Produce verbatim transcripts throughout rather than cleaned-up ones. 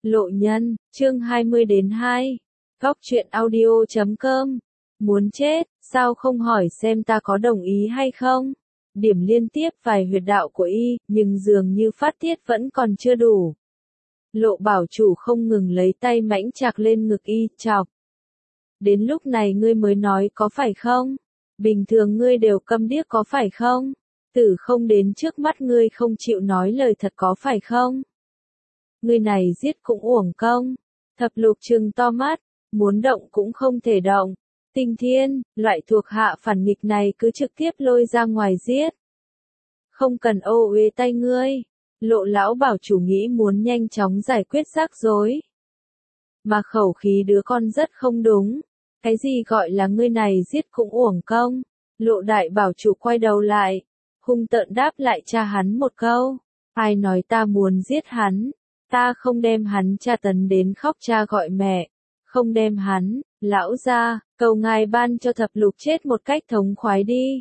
Lộ nhân, chương hai mươi đến hai. Góc truyện audio chấm com. Muốn chết, sao không hỏi xem ta có đồng ý hay không? Điểm liên tiếp vài huyệt đạo của y, nhưng dường như phát tiết vẫn còn chưa đủ. Lộ bảo chủ không ngừng lấy tay mãnh chạc lên ngực y, chọc. Đến lúc này ngươi mới nói có phải không? Bình thường ngươi đều câm điếc có phải không? Tử không đến trước mắt ngươi không chịu nói lời thật có phải không? Ngươi này giết cũng uổng công. Thập lục trừng to mắt, muốn động cũng không thể động. Tinh Thiên, loại thuộc hạ phản nghịch này cứ trực tiếp lôi ra ngoài giết. Không cần ô uế tay ngươi. Lộ lão bảo chủ nghĩ muốn nhanh chóng giải quyết rắc rối. Mà khẩu khí đứa con rất không đúng. Cái gì gọi là ngươi này giết cũng uổng công. Lộ đại bảo chủ quay đầu lại, hung tợn đáp lại cha hắn một câu. Ai nói ta muốn giết hắn? Ta không đem hắn tra tấn đến khóc cha gọi mẹ. Không đem hắn, lão gia, cầu ngài ban cho thập lục chết một cách thống khoái đi.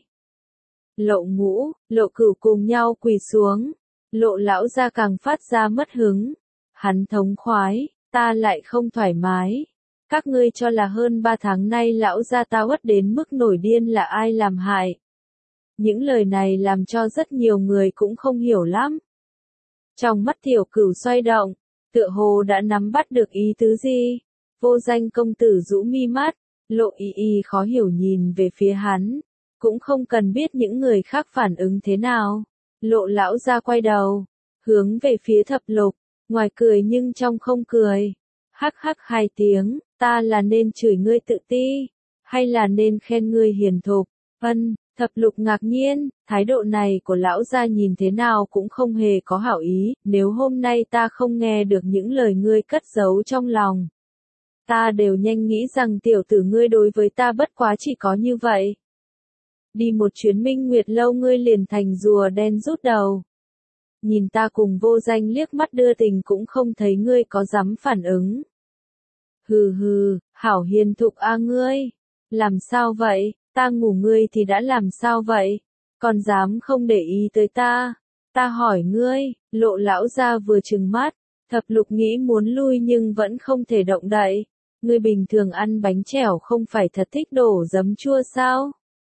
Lộ ngũ, lộ cửu cùng nhau quỳ xuống. Lộ lão gia càng phát ra mất hứng. Hắn thống khoái, ta lại không thoải mái. Các ngươi cho là hơn ba tháng nay lão gia ta uất đến mức nổi điên là ai làm hại. Những lời này làm cho rất nhiều người cũng không hiểu lắm. Trong mắt tiểu cửu xoay động, tựa hồ đã nắm bắt được ý tứ gì. Vô danh công tử rũ mi mắt, lộ y y khó hiểu nhìn về phía hắn. Cũng không cần biết những người khác phản ứng thế nào. Lộ lão ra quay đầu, hướng về phía thập lục, ngoài cười nhưng trong không cười. Hắc hắc hai tiếng, ta là nên chửi ngươi tự ti, hay là nên khen ngươi hiền thục? Ân, thập lục ngạc nhiên, thái độ này của lão gia nhìn thế nào cũng không hề có hảo ý, nếu hôm nay ta không nghe được những lời ngươi cất giấu trong lòng. Ta đều nhanh nghĩ rằng tiểu tử ngươi đối với ta bất quá chỉ có như vậy. Đi một chuyến minh nguyệt lâu ngươi liền thành rùa đen rút đầu. Nhìn ta cùng vô danh liếc mắt đưa tình cũng không thấy ngươi có dám phản ứng. Hừ hừ, hảo hiền thục a ngươi. Làm sao vậy, ta ngủ ngươi thì đã làm sao vậy? Còn dám không để ý tới ta? Ta hỏi ngươi, lộ lão ra vừa trừng mắt. Thập lục nghĩ muốn lui nhưng vẫn không thể động đậy. Ngươi bình thường ăn bánh chèo không phải thật thích đổ giấm chua sao?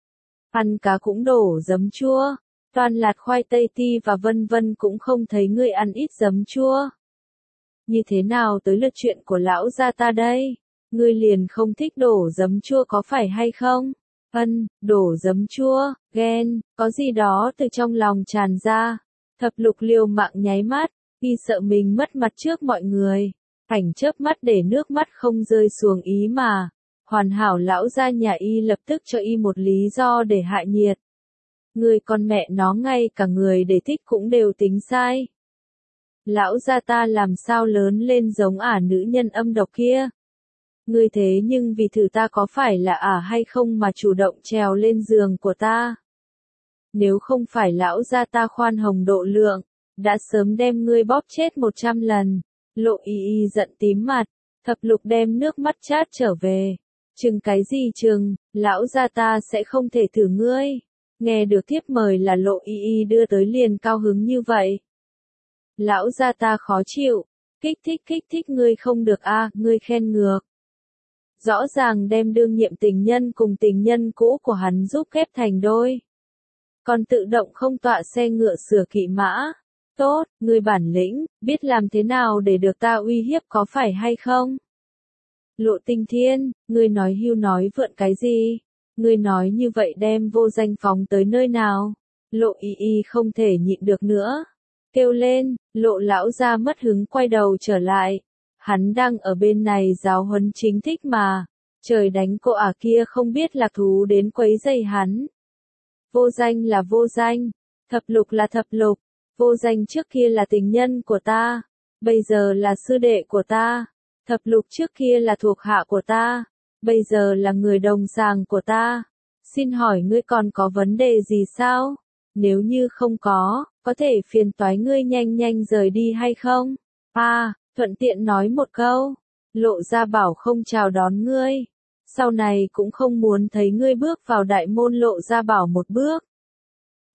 Ăn cá cũng đổ giấm chua, toàn lạt khoai tây ti và vân vân cũng không thấy ngươi ăn ít giấm chua. Như thế nào tới lượt chuyện của lão gia ta đây? Ngươi liền không thích đổ giấm chua có phải hay không? Ân, đổ giấm chua, ghen, có gì đó từ trong lòng tràn ra. Thập lục liều mạng nháy mắt, y sợ mình mất mặt trước mọi người. Cảnh chớp mắt để nước mắt không rơi xuống ý mà. Hoàn hảo lão gia nhà y lập tức cho y một lý do để hạ nhiệt. Người con mẹ nó ngay cả người để thích cũng đều tính sai. Lão gia ta làm sao lớn lên giống ả nữ nhân âm độc kia. Ngươi thế nhưng vì thử ta có phải là ả hay không mà chủ động trèo lên giường của ta. Nếu không phải lão gia ta khoan hồng độ lượng, đã sớm đem ngươi bóp chết một trăm lần. Lộ y y giận tím mặt, thập lục đem nước mắt chát trở về. Chừng cái gì chừng, lão gia ta sẽ không thể thử ngươi. Nghe được thiếp mời là lộ y y đưa tới liền cao hứng như vậy. Lão gia ta khó chịu, kích thích kích thích ngươi không được a, à, ngươi khen ngược. Rõ ràng đem đương nhiệm tình nhân cùng tình nhân cũ của hắn giúp ghép thành đôi. Còn tự động không tọa xe ngựa sửa kỵ mã. Tốt, ngươi bản lĩnh, biết làm thế nào để được ta uy hiếp có phải hay không? Lộ Tinh Thiên, ngươi nói hưu nói vượn cái gì? Ngươi nói như vậy đem vô danh phóng tới nơi nào? Lộ y y không thể nhịn được nữa. Kêu lên, lộ lão ra mất hứng quay đầu trở lại. Hắn đang ở bên này giáo huấn chính thích mà. Trời đánh cô ả kia không biết lạc thú đến quấy rầy hắn. Vô danh là vô danh. Thập lục là thập lục. Vô danh trước kia là tình nhân của ta. Bây giờ là sư đệ của ta. Thập lục trước kia là thuộc hạ của ta. Bây giờ là người đồng sàng của ta. Xin hỏi ngươi còn có vấn đề gì sao? Nếu như không có, có thể phiền toái ngươi nhanh nhanh rời đi hay không? À, thuận tiện nói một câu. Lộ gia bảo không chào đón ngươi. Sau này cũng không muốn thấy ngươi bước vào đại môn lộ gia bảo một bước.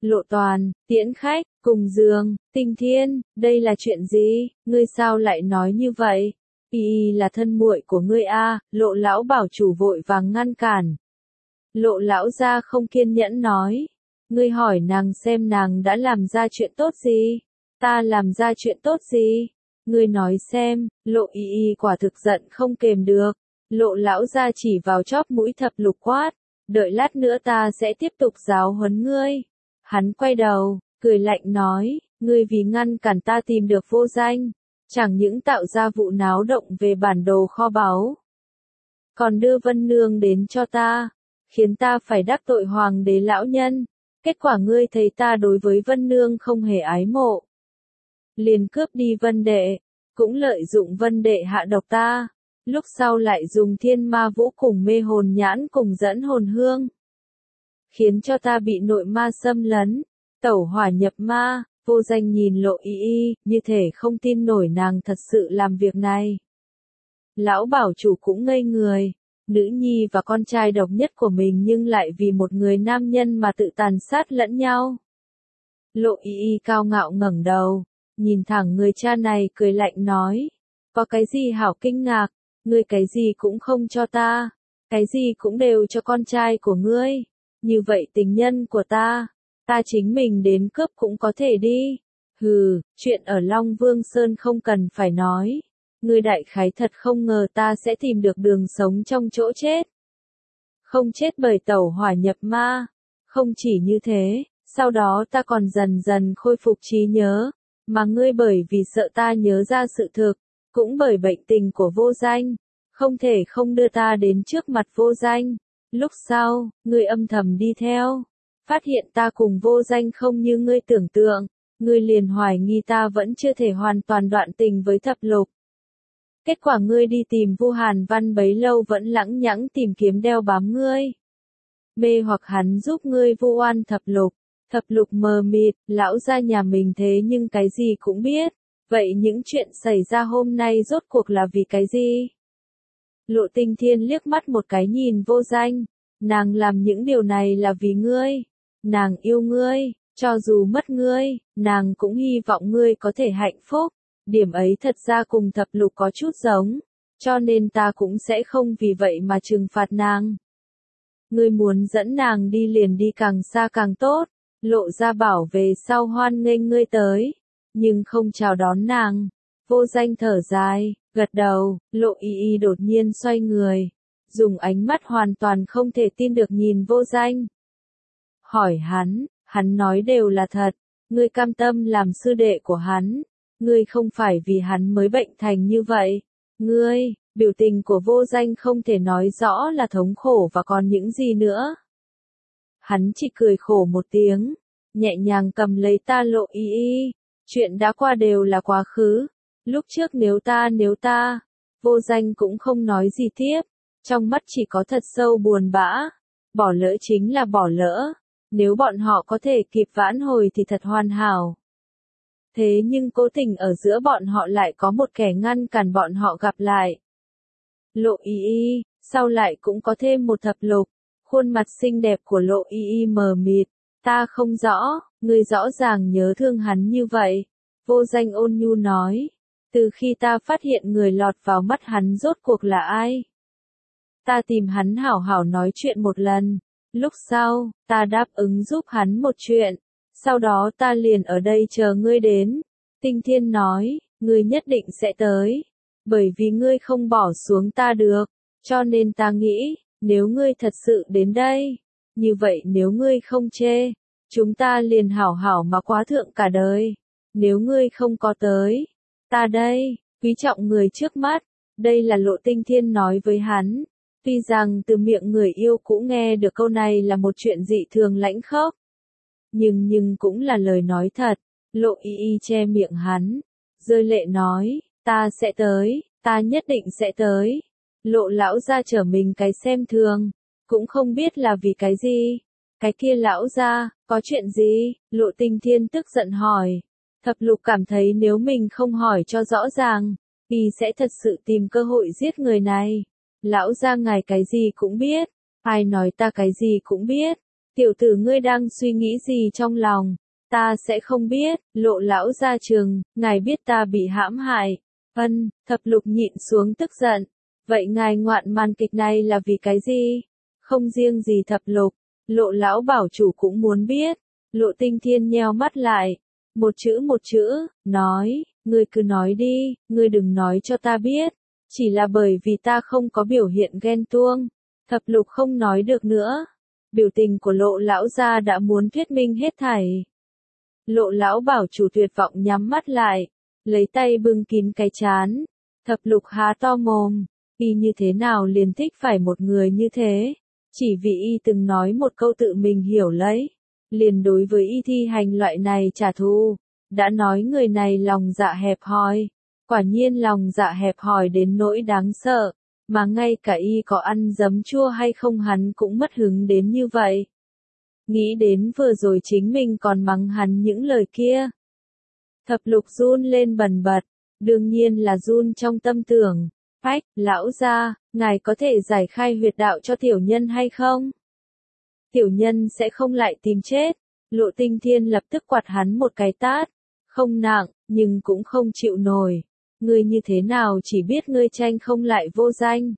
Lộ Toàn, tiễn khách, cùng giường, Tinh Thiên, đây là chuyện gì, ngươi sao lại nói như vậy? Y Y là thân muội của ngươi a, Lộ lão bảo chủ vội vàng ngăn cản. Lộ lão gia không kiên nhẫn nói, ngươi hỏi nàng xem nàng đã làm ra chuyện tốt gì? Ta làm ra chuyện tốt gì? Ngươi nói xem, Lộ Y Y quả thực giận không kềm được. Lộ lão gia chỉ vào chóp mũi Thập Lục quát, đợi lát nữa ta sẽ tiếp tục giáo huấn ngươi. Hắn quay đầu, cười lạnh nói, ngươi vì ngăn cản ta tìm được Vô Danh, chẳng những tạo ra vụ náo động về bản đồ kho báu, còn đưa Vân Nương đến cho ta, khiến ta phải đắc tội hoàng đế lão nhân. Kết quả ngươi thấy ta đối với Vân Nương không hề ái mộ, liền cướp đi Vân Đệ, cũng lợi dụng Vân Đệ hạ độc ta, lúc sau lại dùng Thiên Ma Vũ cùng Mê Hồn Nhãn cùng dẫn hồn hương, khiến cho ta bị nội ma xâm lấn, tẩu hỏa nhập ma. Vô Danh nhìn Lộ Y Y, như thể không tin nổi nàng thật sự làm việc này. Lão bảo chủ cũng ngây người, nữ nhi và con trai độc nhất của mình nhưng lại vì một người nam nhân mà tự tàn sát lẫn nhau. Lộ Y Y cao ngạo ngẩng đầu, nhìn thẳng người cha này cười lạnh nói, có cái gì hảo kinh ngạc, ngươi cái gì cũng không cho ta, cái gì cũng đều cho con trai của ngươi, như vậy tình nhân của ta, ta chính mình đến cướp cũng có thể đi. Hừ, chuyện ở Long Vương Sơn không cần phải nói. Ngươi đại khái thật không ngờ ta sẽ tìm được đường sống trong chỗ chết. Không chết bởi tẩu hỏa nhập ma. Không chỉ như thế, sau đó ta còn dần dần khôi phục trí nhớ, mà ngươi bởi vì sợ ta nhớ ra sự thực, cũng bởi bệnh tình của Vô Danh, không thể không đưa ta đến trước mặt Vô Danh. Lúc sau, ngươi âm thầm đi theo, phát hiện ta cùng Vô Danh không như ngươi tưởng tượng, ngươi liền hoài nghi ta vẫn chưa thể hoàn toàn đoạn tình với Thập Lục. Kết quả ngươi đi tìm Vu Hàn Văn bấy lâu vẫn lẳng nhẳng tìm kiếm đeo bám ngươi, mê hoặc hắn giúp ngươi vu oan Thập Lục. Thập Lục mờ mịt, lão gia nhà mình thế nhưng cái gì cũng biết, vậy những chuyện xảy ra hôm nay rốt cuộc là vì cái gì? Lộ Tinh Thiên liếc mắt một cái nhìn Vô Danh, nàng làm những điều này là vì ngươi, nàng yêu ngươi, cho dù mất ngươi, nàng cũng hy vọng ngươi có thể hạnh phúc, điểm ấy thật ra cùng Thập Lục có chút giống, cho nên ta cũng sẽ không vì vậy mà trừng phạt nàng. Ngươi muốn dẫn nàng đi liền đi càng xa càng tốt, Lộ gia bảo về sau hoan nghênh ngươi tới, nhưng không chào đón nàng. Vô Danh thở dài, gật đầu. Lộ Y Y đột nhiên xoay người, dùng ánh mắt hoàn toàn không thể tin được nhìn Vô Danh. Hỏi hắn, hắn nói đều là thật, ngươi cam tâm làm sư đệ của hắn, ngươi không phải vì hắn mới bệnh thành như vậy. Ngươi, biểu tình của Vô Danh không thể nói rõ là thống khổ và còn những gì nữa. Hắn chỉ cười khổ một tiếng, nhẹ nhàng cầm lấy ta Lộ Y Y, chuyện đã qua đều là quá khứ, lúc trước nếu ta nếu ta, Vô Danh cũng không nói gì tiếp, trong mắt chỉ có thật sâu buồn bã, bỏ lỡ chính là bỏ lỡ, nếu bọn họ có thể kịp vãn hồi thì thật hoàn hảo. Thế nhưng cố tình ở giữa bọn họ lại có một kẻ ngăn cản bọn họ gặp lại. Lộ Y Y, sau lại cũng có thêm một Thập Lục. Khuôn mặt xinh đẹp của Lộ Y Y mờ mịt, ta không rõ, ngươi rõ ràng nhớ thương hắn như vậy. Vô Danh ôn nhu nói, từ khi ta phát hiện người lọt vào mắt hắn rốt cuộc là ai. Ta tìm hắn hảo hảo nói chuyện một lần, lúc sau, ta đáp ứng giúp hắn một chuyện, sau đó ta liền ở đây chờ ngươi đến. Tinh Thiên nói, ngươi nhất định sẽ tới, bởi vì ngươi không bỏ xuống ta được, cho nên ta nghĩ, nếu ngươi thật sự đến đây, như vậy nếu ngươi không chê, chúng ta liền hảo hảo mà quá thượng cả đời. Nếu ngươi không có tới, ta đây, quý trọng người trước mắt. Đây là Lộ Tinh Thiên nói với hắn. Tuy rằng từ miệng người yêu cũ nghe được câu này là một chuyện dị thường lãnh khốc, nhưng nhưng cũng là lời nói thật. Lộ Y Y che miệng hắn, rơi lệ nói, ta sẽ tới, ta nhất định sẽ tới. Lộ lão gia trở mình cái xem thường, cũng không biết là vì cái gì. Cái kia lão gia, có chuyện gì? Lộ Tinh Thiên tức giận hỏi. Thập Lục cảm thấy nếu mình không hỏi cho rõ ràng, thì sẽ thật sự tìm cơ hội giết người này. Lão gia ngài cái gì cũng biết, ai nói ta cái gì cũng biết. Tiểu tử ngươi đang suy nghĩ gì trong lòng? Ta sẽ không biết, Lộ lão gia trừng, ngài biết ta bị hãm hại. Ân, Thập Lục nhịn xuống tức giận. Vậy ngài ngoạn màn kịch này là vì cái gì? Không riêng gì Thập Lục, Lộ lão bảo chủ cũng muốn biết. Lộ Tinh Thiên nheo mắt lại, một chữ một chữ, nói, ngươi cứ nói đi, ngươi đừng nói cho ta biết. Chỉ là bởi vì ta không có biểu hiện ghen tuông. Thập Lục không nói được nữa. Biểu tình của Lộ lão gia đã muốn thuyết minh hết thảy. Lộ lão bảo chủ tuyệt vọng nhắm mắt lại, lấy tay bưng kín cái trán. Thập Lục há to mồm, y như thế nào liền thích phải một người như thế, chỉ vì y từng nói một câu tự mình hiểu lấy, liền đối với y thi hành loại này trả thù, đã nói người này lòng dạ hẹp hòi, quả nhiên lòng dạ hẹp hòi đến nỗi đáng sợ, mà ngay cả y có ăn giấm chua hay không hắn cũng mất hứng đến như vậy. Nghĩ đến vừa rồi chính mình còn mắng hắn những lời kia. Thập Lục run lên bần bật, đương nhiên là run trong tâm tưởng. Phách, lão gia, ngài có thể giải khai huyệt đạo cho tiểu nhân hay không? Tiểu nhân sẽ không lại tìm chết. Lộ Tinh Thiên lập tức quạt hắn một cái tát. Không nặng, nhưng cũng không chịu nổi. Ngươi như thế nào chỉ biết ngươi tranh không lại vô danh.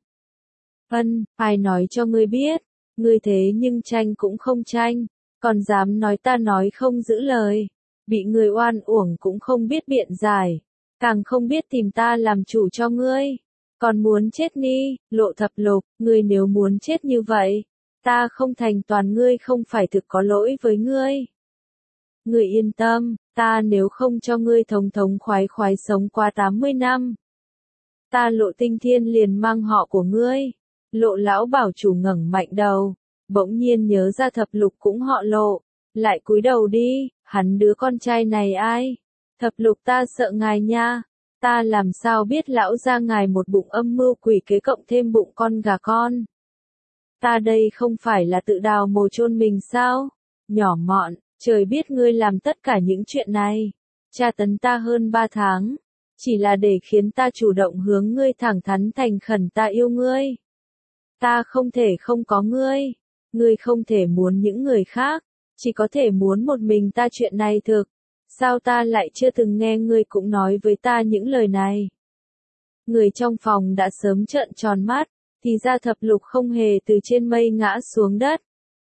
Ân, ai nói cho ngươi biết. Ngươi thế nhưng tranh cũng không tranh. Còn dám nói ta nói không giữ lời. Bị người oan uổng cũng không biết biện giải. Càng không biết tìm ta làm chủ cho ngươi. Còn muốn chết ni, Lộ Thập Lục, ngươi nếu muốn chết như vậy, ta không thành toàn ngươi không phải thực có lỗi với ngươi. Ngươi yên tâm, ta nếu không cho ngươi thống thống khoái khoái sống qua tám mươi năm, ta Lộ Tinh Thiên liền mang họ của ngươi. Lộ lão bảo chủ ngẩng mạnh đầu, bỗng nhiên nhớ ra Thập Lục cũng họ Lộ, lại cúi đầu đi, hắn đứa con trai này ai? Thập Lục ta sợ ngài nha. Ta làm sao biết lão gia ngài một bụng âm mưu quỷ kế cộng thêm bụng con gà con. Ta đây không phải là tự đào mồ chôn mình sao? Nhỏ mọn, trời biết ngươi làm tất cả những chuyện này. Tra tấn ta hơn ba tháng. Chỉ là để khiến ta chủ động hướng ngươi thẳng thắn thành khẩn ta yêu ngươi. Ta không thể không có ngươi. Ngươi không thể muốn những người khác. Chỉ có thể muốn một mình ta chuyện này thực. Sao ta lại chưa từng nghe ngươi cũng nói với ta những lời này? Người trong phòng đã sớm trợn tròn mắt, thì ra Thập Lục không hề từ trên mây ngã xuống đất.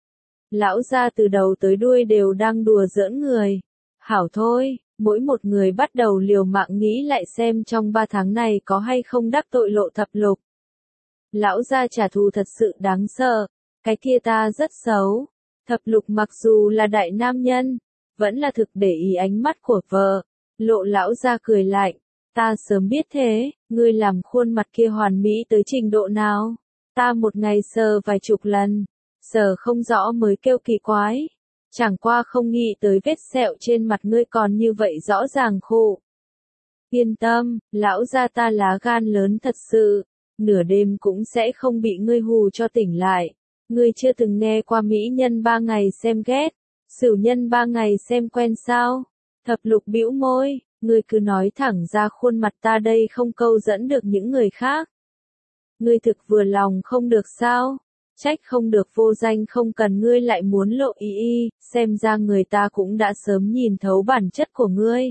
Lão gia từ đầu tới đuôi đều đang đùa giỡn người. Hảo thôi, mỗi một người bắt đầu liều mạng nghĩ lại xem trong ba tháng này có hay không đắc tội Lộ Thập Lục. Lão gia trả thù thật sự đáng sợ, cái kia ta rất xấu. Thập Lục mặc dù là đại nam nhân, vẫn là thực để ý ánh mắt của vợ. Lộ lão gia cười lạnh, ta sớm biết thế, ngươi làm khuôn mặt kia hoàn mỹ tới trình độ nào. Ta một ngày sờ vài chục lần, sờ không rõ mới kêu kỳ quái. Chẳng qua không nghĩ tới vết sẹo trên mặt ngươi còn như vậy rõ ràng khổ. Yên tâm, lão gia ta lá gan lớn thật sự, nửa đêm cũng sẽ không bị ngươi hù cho tỉnh lại. Ngươi chưa từng nghe qua mỹ nhân ba ngày xem ghét. Sửu nhân ba ngày xem quen sao? Thập Lục bĩu môi, ngươi cứ nói thẳng ra khuôn mặt ta đây không câu dẫn được những người khác. Ngươi thực vừa lòng không được sao? Trách không được vô danh không cần ngươi lại muốn lộ ý y, xem ra người ta cũng đã sớm nhìn thấu bản chất của ngươi.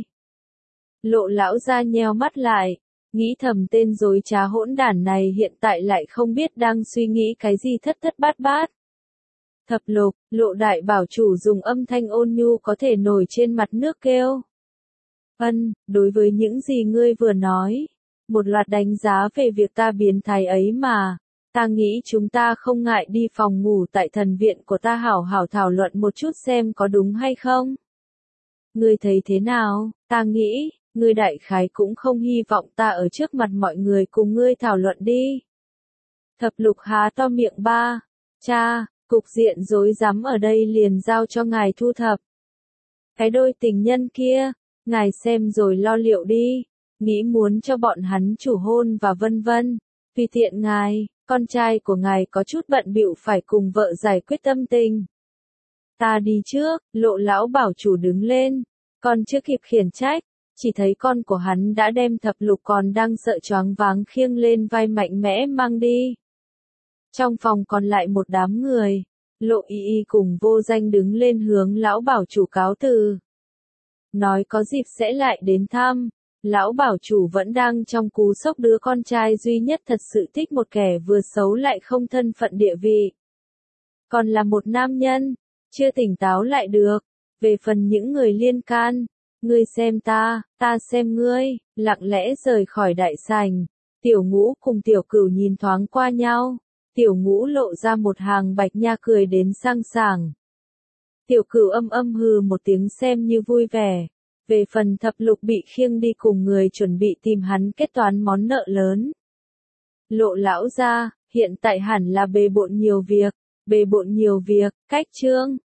Lộ lão gia nheo mắt lại, nghĩ thầm tên dối trá hỗn đản này hiện tại lại không biết đang suy nghĩ cái gì thất thất bát bát. Thập Lục, Lộ đại bảo chủ dùng âm thanh ôn nhu có thể nổi trên mặt nước kêu. Ân, đối với những gì ngươi vừa nói, một loạt đánh giá về việc ta biến thái ấy mà, ta nghĩ chúng ta không ngại đi phòng ngủ tại thần viện của ta hảo hảo thảo luận một chút xem có đúng hay không. Ngươi thấy thế nào? Ta nghĩ, ngươi đại khái cũng không hy vọng ta ở trước mặt mọi người cùng ngươi thảo luận đi. Thập Lục há to miệng ba, cha. Cục diện rối rắm ở đây liền giao cho ngài thu thập. Cái đôi tình nhân kia, ngài xem rồi lo liệu đi, nghĩ muốn cho bọn hắn chủ hôn và vân vân. Vì tiện ngài, con trai của ngài có chút bận bịu phải cùng vợ giải quyết tâm tình. Ta đi trước, Lộ lão bảo chủ đứng lên, còn chưa kịp khiển trách, chỉ thấy con của hắn đã đem Thập Lục còn đang sợ choáng váng khiêng lên vai mạnh mẽ mang đi. Trong phòng còn lại một đám người, Lộ Y Y cùng Vô Danh đứng lên hướng lão bảo chủ cáo từ. Nói có dịp sẽ lại đến thăm. Lão bảo chủ vẫn đang trong cú sốc đứa con trai duy nhất thật sự thích một kẻ vừa xấu lại không thân phận địa vị. Còn là một nam nhân, chưa tỉnh táo lại được. Về phần những người liên can, ngươi xem ta, ta xem ngươi, lặng lẽ rời khỏi đại sảnh. Tiểu Ngũ cùng Tiểu Cửu nhìn thoáng qua nhau. Tiểu Ngũ lộ ra một hàng bạch nha cười đến sang sảng. Tiểu Cửu âm âm hừ một tiếng xem như vui vẻ. Về phần Thập Lục bị khiêng đi cùng người chuẩn bị tìm hắn kết toán món nợ lớn. Lộ lão gia, hiện tại hẳn là bề bộn nhiều việc, bề bộn nhiều việc, cách chương.